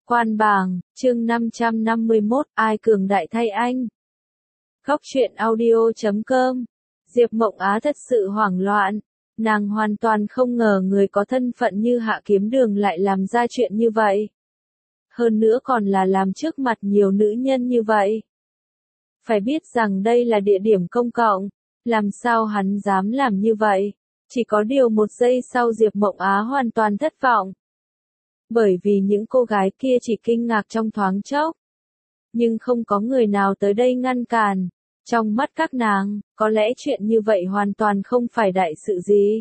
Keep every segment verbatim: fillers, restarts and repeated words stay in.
Quan bảng, chương năm trăm năm mươi mốt, ai cường đại thay anh? Góc truyện audio chấm com. Diệp Mộng Á thật sự hoảng loạn. Nàng hoàn toàn không ngờ người có thân phận như Hạ Kiếm Đường lại làm ra chuyện như vậy. Hơn nữa còn là làm trước mặt nhiều nữ nhân như vậy. Phải biết rằng đây là địa điểm công cộng, làm sao hắn dám làm như vậy? Chỉ có điều một giây sau Diệp Mộng Á hoàn toàn thất vọng. Bởi vì những cô gái kia chỉ kinh ngạc trong thoáng chốc. Nhưng không có người nào tới đây ngăn cản. Trong mắt các nàng, có lẽ chuyện như vậy hoàn toàn không phải đại sự gì.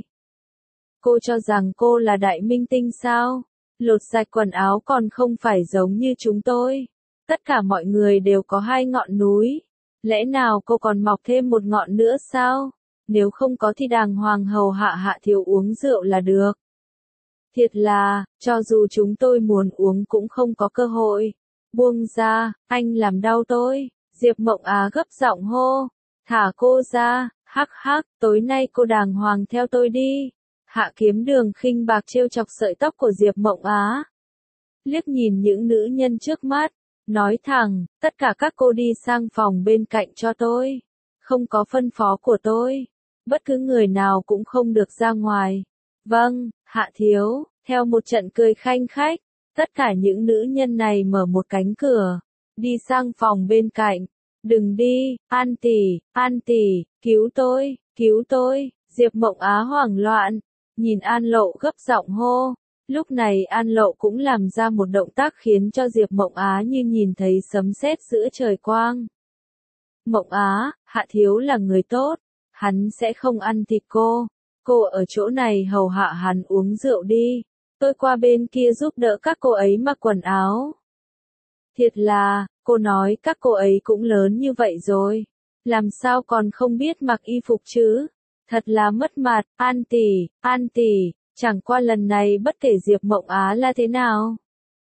Cô cho rằng cô là đại minh tinh sao? Lột sạch quần áo còn không phải giống như chúng tôi. Tất cả mọi người đều có hai ngọn núi. Lẽ nào cô còn mọc thêm một ngọn nữa sao? Nếu không có thì đàng hoàng hầu hạ Hạ Thiếu uống rượu là được. Thiệt là, cho dù chúng tôi muốn uống cũng không có cơ hội. Buông ra, anh làm đau tôi. Diệp Mộng Á gấp giọng hô. Thả cô ra, hắc hắc, tối nay cô đàng hoàng theo tôi đi. Hạ Kiếm Đường khinh bạc trêu chọc sợi tóc của Diệp Mộng Á. Liếc nhìn những nữ nhân trước mắt, nói thẳng, tất cả các cô đi sang phòng bên cạnh cho tôi. Không có phân phó của tôi. Bất cứ người nào cũng không được ra ngoài. Vâng, Hạ Thiếu, theo một trận cười khanh khách, tất cả những nữ nhân này mở một cánh cửa, đi sang phòng bên cạnh. Đừng đi, An tỷ, An tỷ, cứu tôi, cứu tôi. Diệp Mộng Á hoảng loạn, nhìn An Lộ gấp giọng hô. Lúc này An Lộ cũng làm ra một động tác khiến cho Diệp Mộng Á như nhìn thấy sấm sét giữa trời quang. Mộng Á, Hạ Thiếu là người tốt, hắn sẽ không ăn thịt cô. Cô ở chỗ này hầu hạ hắn uống rượu đi. Tôi qua bên kia giúp đỡ các cô ấy mặc quần áo. Thiệt là, cô nói các cô ấy cũng lớn như vậy rồi. Làm sao còn không biết mặc y phục chứ? Thật là mất mặt, An tỷ, An tỷ, chẳng qua lần này bất kể Diệp Mộng Á là thế nào.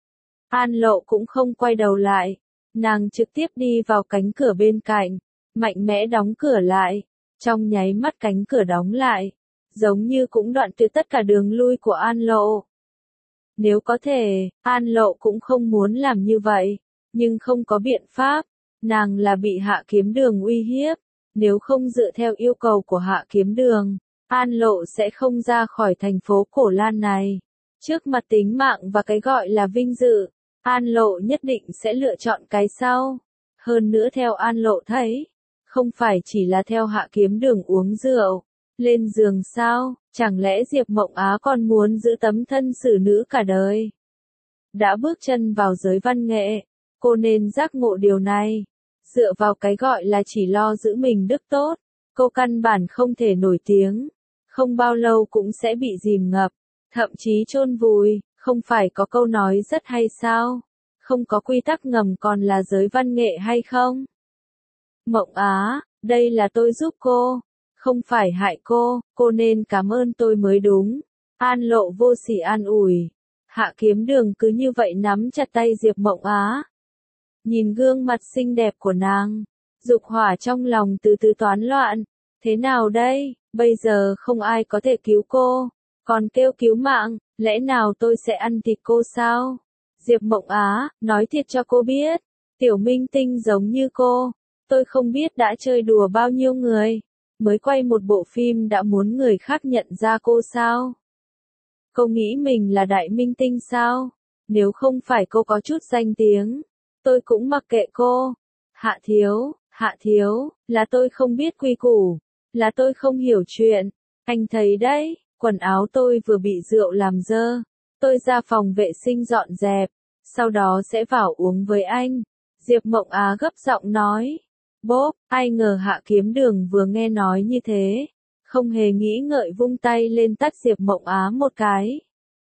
An Lộ cũng không quay đầu lại. Nàng trực tiếp đi vào cánh cửa bên cạnh, mạnh mẽ đóng cửa lại. Trong nháy mắt cánh cửa đóng lại, giống như cũng đoạn tuyệt tất cả đường lui của An Lộ. Nếu có thể, An Lộ cũng không muốn làm như vậy, nhưng không có biện pháp, nàng là bị Hạ Kiếm Đường uy hiếp, nếu không dựa theo yêu cầu của Hạ Kiếm Đường, An Lộ sẽ không ra khỏi thành phố Cổ Lan này. Trước mặt tính mạng và cái gọi là vinh dự, An Lộ nhất định sẽ lựa chọn cái sau. Hơn nữa theo An Lộ thấy, không phải chỉ là theo Hạ Kiếm Đường uống rượu, lên giường sao, chẳng lẽ Diệp Mộng Á còn muốn giữ tấm thân xử nữ cả đời? Đã bước chân vào giới văn nghệ, cô nên giác ngộ điều này. Dựa vào cái gọi là chỉ lo giữ mình đức tốt, cô căn bản không thể nổi tiếng. Không bao lâu cũng sẽ bị dìm ngập, thậm chí chôn vùi, không phải có câu nói rất hay sao? Không có quy tắc ngầm còn là giới văn nghệ hay không? Mộng Á, đây là tôi giúp cô, không phải hại cô, cô nên cảm ơn tôi mới đúng. An Lộ vô sỉ an ủi. Hạ Kiếm Đường cứ như vậy nắm chặt tay Diệp Mộng Á. Nhìn gương mặt xinh đẹp của nàng, dục hỏa trong lòng từ từ toán loạn. Thế nào đây, bây giờ không ai có thể cứu cô, còn kêu cứu mạng, lẽ nào tôi sẽ ăn thịt cô sao? Diệp Mộng Á, nói thiệt cho cô biết, tiểu minh tinh giống như cô, tôi không biết đã chơi đùa bao nhiêu người, mới quay một bộ phim đã muốn người khác nhận ra cô sao? Cô nghĩ mình là đại minh tinh sao? Nếu không phải cô có chút danh tiếng, tôi cũng mặc kệ cô. Hạ Thiếu, Hạ Thiếu, là tôi không biết quy củ, là tôi không hiểu chuyện. Anh thấy đấy, quần áo tôi vừa bị rượu làm dơ. Tôi ra phòng vệ sinh dọn dẹp, sau đó sẽ vào uống với anh. Diệp Mộng Á gấp giọng nói. Bốp, ai ngờ Hạ Kiếm Đường vừa nghe nói như thế, không hề nghĩ ngợi vung tay lên tát Diệp Mộng Á một cái.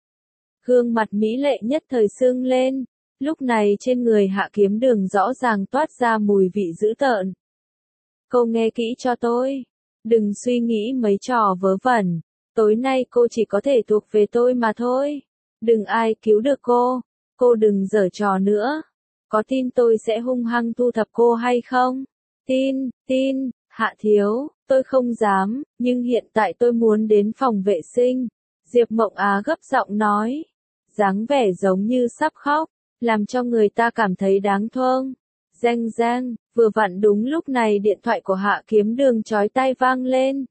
Gương mặt mỹ lệ nhất thời sưng lên, lúc này trên người Hạ Kiếm Đường rõ ràng toát ra mùi vị dữ tợn. Cô nghe kỹ cho tôi, đừng suy nghĩ mấy trò vớ vẩn, tối nay cô chỉ có thể thuộc về tôi mà thôi. Đừng ai cứu được cô, cô đừng giở trò nữa. Có tin tôi sẽ hung hăng thu thập cô hay không? Tin, tin, Hạ Thiếu, tôi không dám, nhưng hiện tại tôi muốn đến phòng vệ sinh. Diệp Mộng Á gấp giọng nói, dáng vẻ giống như sắp khóc. làm cho người ta cảm thấy đáng thương. Reng reng, vừa vặn đúng lúc này điện thoại của Hạ Kiếm Đường chói tai vang lên.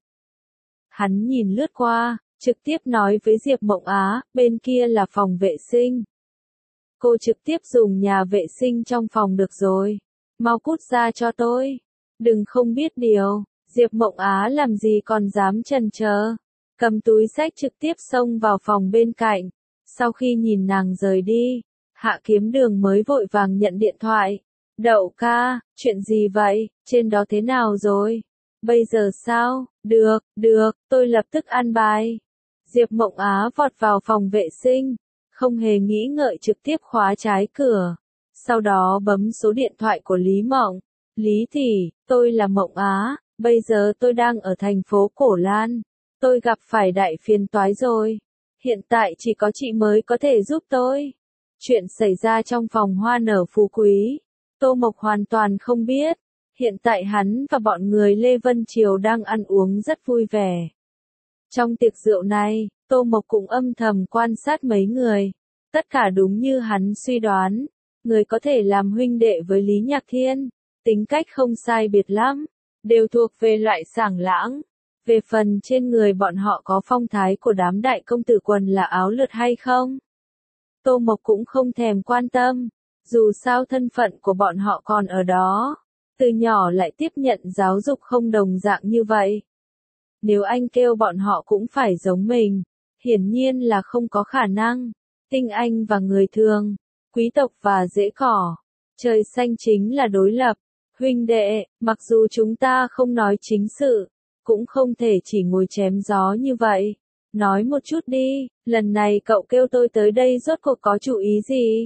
Hắn nhìn lướt qua, trực tiếp nói với Diệp Mộng Á, bên kia là phòng vệ sinh. Cô trực tiếp dùng nhà vệ sinh trong phòng được rồi. Mau cút ra cho tôi. Đừng không biết điều. Diệp Mộng Á làm gì còn dám chần chờ. Cầm túi xách trực tiếp xông vào phòng bên cạnh. Sau khi nhìn nàng rời đi, Hạ Kiếm Đường mới vội vàng nhận điện thoại. Đậu ca, chuyện gì vậy, trên đó thế nào rồi? Bây giờ sao? Được, được, tôi lập tức an bài. Diệp Mộng Á vọt vào phòng vệ sinh, không hề nghĩ ngợi trực tiếp khóa trái cửa. Sau đó bấm số điện thoại của Lý Mộng. Lý tỷ, tôi là Mộng Á, bây giờ tôi đang ở thành phố Cổ Lan. Tôi gặp phải đại phiền toái rồi. Hiện tại chỉ có chị mới có thể giúp tôi. Chuyện xảy ra trong phòng hoa nở phú quý. Tô Mộc hoàn toàn không biết. Hiện tại hắn và bọn người Lê Vân Triều đang ăn uống rất vui vẻ. Trong tiệc rượu này, Tô Mộc cũng âm thầm quan sát mấy người. Tất cả đúng như hắn suy đoán. Người có thể làm huynh đệ với Lý Nhạc Thiên. Tính cách không sai biệt lắm. Đều thuộc về loại sảng lãng. Về phần trên người bọn họ có phong thái của đám đại công tử quần là áo lượt hay không? Tô Mộc cũng không thèm quan tâm. Dù sao thân phận của bọn họ còn ở đó. Từ nhỏ lại tiếp nhận giáo dục không đồng dạng như vậy. Nếu anh kêu bọn họ cũng phải giống mình, hiển nhiên là không có khả năng. Tinh anh và người thường, quý tộc và dễ cỏ, trời xanh chính là đối lập. Huynh đệ, mặc dù chúng ta không nói chính sự, cũng không thể chỉ ngồi chém gió như vậy. Nói một chút đi, lần này cậu kêu tôi tới đây rốt cuộc có chủ ý gì?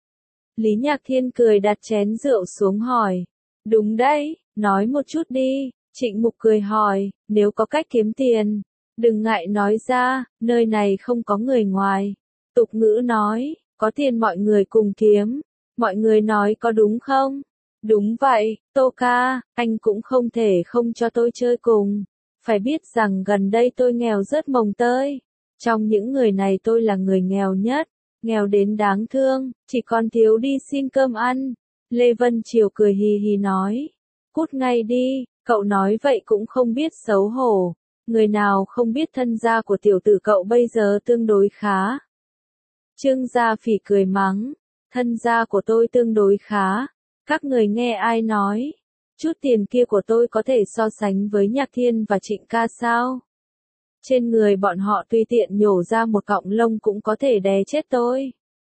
Lý Nhạc Thiên cười đặt chén rượu xuống hỏi. Đúng đấy, nói một chút đi. Trịnh Mục cười hỏi, nếu có cách kiếm tiền, đừng ngại nói ra, nơi này không có người ngoài. Tục ngữ nói, có tiền mọi người cùng kiếm. Mọi người nói có đúng không? Đúng vậy, Tô ca, anh cũng không thể không cho tôi chơi cùng. Phải biết rằng gần đây tôi nghèo rớt mồng tơi. Trong những người này tôi là người nghèo nhất, nghèo đến đáng thương, chỉ còn thiếu đi xin cơm ăn. Lê Vân Triều cười hì hì nói, cút ngay đi, cậu nói vậy cũng không biết xấu hổ. Người nào không biết thân gia của tiểu tử cậu bây giờ tương đối khá. Trương Gia Phỉ cười mắng, thân gia của tôi tương đối khá. Các người nghe ai nói? Chút tiền kia của tôi có thể so sánh với Nhạc Thiên và Trịnh ca sao? Trên người bọn họ tùy tiện nhổ ra một cọng lông cũng có thể đè chết tôi.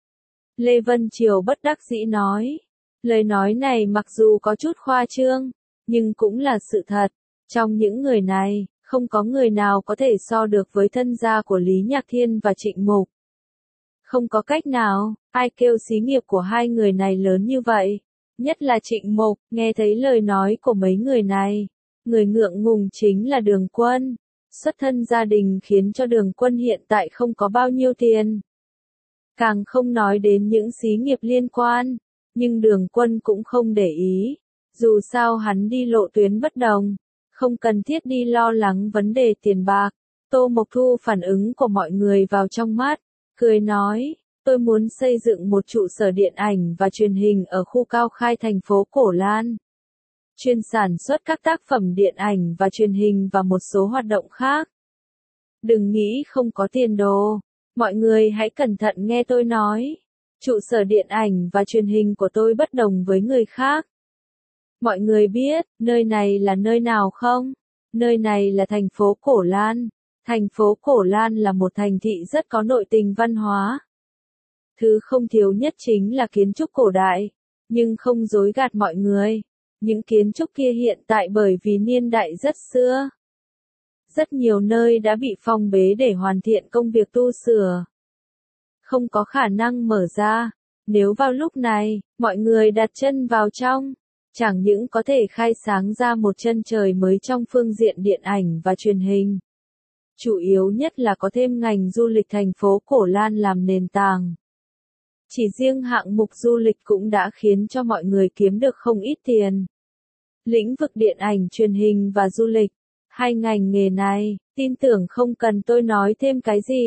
Lê Vân Triều bất đắc dĩ nói. Lời nói này mặc dù có chút khoa trương, nhưng cũng là sự thật. Trong những người này, không có người nào có thể so được với thân gia của Lý Nhạc Thiên và Trịnh Mục. Không có cách nào, ai kêu xí nghiệp của hai người này lớn như vậy. Nhất là Trịnh Mục, nghe thấy lời nói của mấy người này. Người ngượng ngùng chính là Đường Quân. Xuất thân gia đình khiến cho Đường Quân hiện tại không có bao nhiêu tiền. Càng không nói đến những xí nghiệp liên quan. Nhưng Đường Quân cũng không để ý. Dù sao hắn đi lộ tuyến bất đồng. Không cần thiết đi lo lắng vấn đề tiền bạc. Tô Mộc thu phản ứng của mọi người vào trong mắt. Cười nói, tôi muốn xây dựng một trụ sở điện ảnh và truyền hình ở khu Cao Khai thành phố Cổ Lan. Chuyên sản xuất các tác phẩm điện ảnh và truyền hình và một số hoạt động khác. Đừng nghĩ không có tiền đồ. Mọi người hãy cẩn thận nghe tôi nói. Trụ sở điện ảnh và truyền hình của tôi bất đồng với người khác. Mọi người biết, nơi này là nơi nào không? Nơi này là thành phố Cổ Lan. Thành phố Cổ Lan là một thành thị rất có nội tình văn hóa. Thứ không thiếu nhất chính là kiến trúc cổ đại. Nhưng không dối gạt mọi người. Những kiến trúc kia hiện tại bởi vì niên đại rất xưa. Rất nhiều nơi đã bị phong bế để hoàn thiện công việc tu sửa. Không có khả năng mở ra. Nếu vào lúc này, mọi người đặt chân vào trong, chẳng những có thể khai sáng ra một chân trời mới trong phương diện điện ảnh và truyền hình. Chủ yếu nhất là có thêm ngành du lịch thành phố Cổ Lan làm nền tảng. Chỉ riêng hạng mục du lịch cũng đã khiến cho mọi người kiếm được không ít tiền. Lĩnh vực điện ảnh truyền hình và du lịch, hai ngành nghề này, tin tưởng không cần tôi nói thêm cái gì.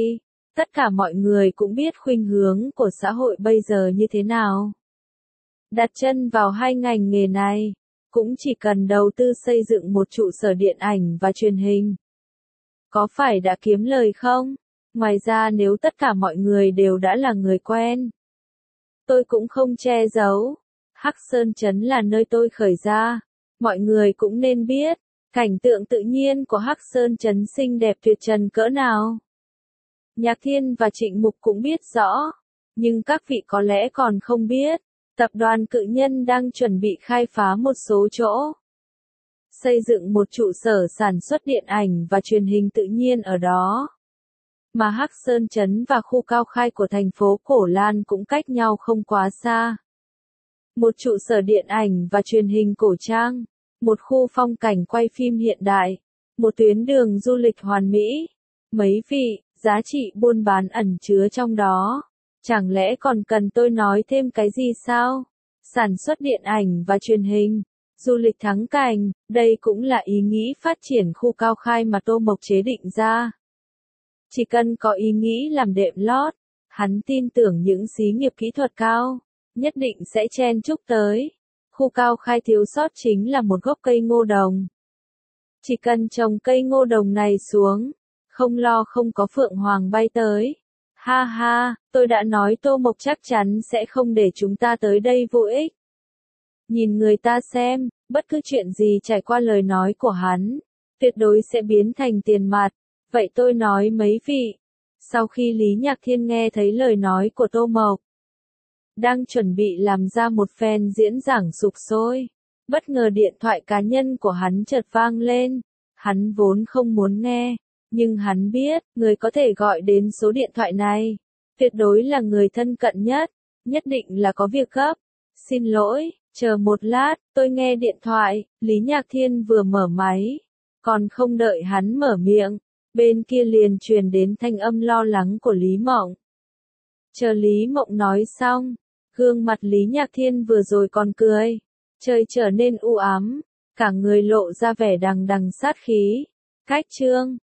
Tất cả mọi người cũng biết khuynh hướng của xã hội bây giờ như thế nào. Đặt chân vào hai ngành nghề này, cũng chỉ cần đầu tư xây dựng một trụ sở điện ảnh và truyền hình. Có phải đã kiếm lời không? Ngoài ra nếu tất cả mọi người đều đã là người quen, tôi cũng không che giấu. Hắc Sơn Trấn là nơi tôi khởi ra. Mọi người cũng nên biết, cảnh tượng tự nhiên của Hắc Sơn Trấn xinh đẹp tuyệt trần cỡ nào. Nhạc Thiên và Trịnh Mục cũng biết rõ, nhưng các vị có lẽ còn không biết, tập đoàn Cự Nhân đang chuẩn bị khai phá một số chỗ. Xây dựng một trụ sở sản xuất điện ảnh và truyền hình tự nhiên ở đó. Mà Hắc Sơn Trấn và khu Cao Khai của thành phố Cổ Lan cũng cách nhau không quá xa. Một trụ sở điện ảnh và truyền hình cổ trang, một khu phong cảnh quay phim hiện đại, một tuyến đường du lịch hoàn mỹ. Mấy vị, giá trị buôn bán ẩn chứa trong đó. Chẳng lẽ còn cần tôi nói thêm cái gì sao? Sản xuất điện ảnh và truyền hình, du lịch thắng cảnh, đây cũng là ý nghĩ phát triển khu Cao Khai mà Tô Mộc chế định ra. Chỉ cần có ý nghĩ làm đệm lót, hắn tin tưởng những xí nghiệp kỹ thuật cao, nhất định sẽ chen chúc tới. Khu Cao Khai thiếu sót chính là một gốc cây ngô đồng. Chỉ cần trồng cây ngô đồng này xuống, không lo không có phượng hoàng bay tới. Ha ha, tôi đã nói Tô Mộc chắc chắn sẽ không để chúng ta tới đây vô ích. Nhìn người ta xem, bất cứ chuyện gì trải qua lời nói của hắn, tuyệt đối sẽ biến thành tiền mặt. Vậy tôi nói mấy vị. Sau khi Lý Nhạc Thiên nghe thấy lời nói của Tô Mộc, đang chuẩn bị làm ra một phen diễn giảng sục sôi, bất ngờ điện thoại cá nhân của hắn chợt vang lên. Hắn vốn không muốn nghe, nhưng hắn biết, người có thể gọi đến số điện thoại này, tuyệt đối là người thân cận nhất, nhất định là có việc gấp. Xin lỗi, chờ một lát, tôi nghe điện thoại. Lý Nhạc Thiên vừa mở máy, còn không đợi hắn mở miệng, bên kia liền truyền đến thanh âm lo lắng của Lý Mộng. Chờ Lý Mộng nói xong, gương mặt Lý Nhạc Thiên vừa rồi còn cười, trời trở nên u ám, cả người lộ ra vẻ đằng đằng sát khí. Cách chương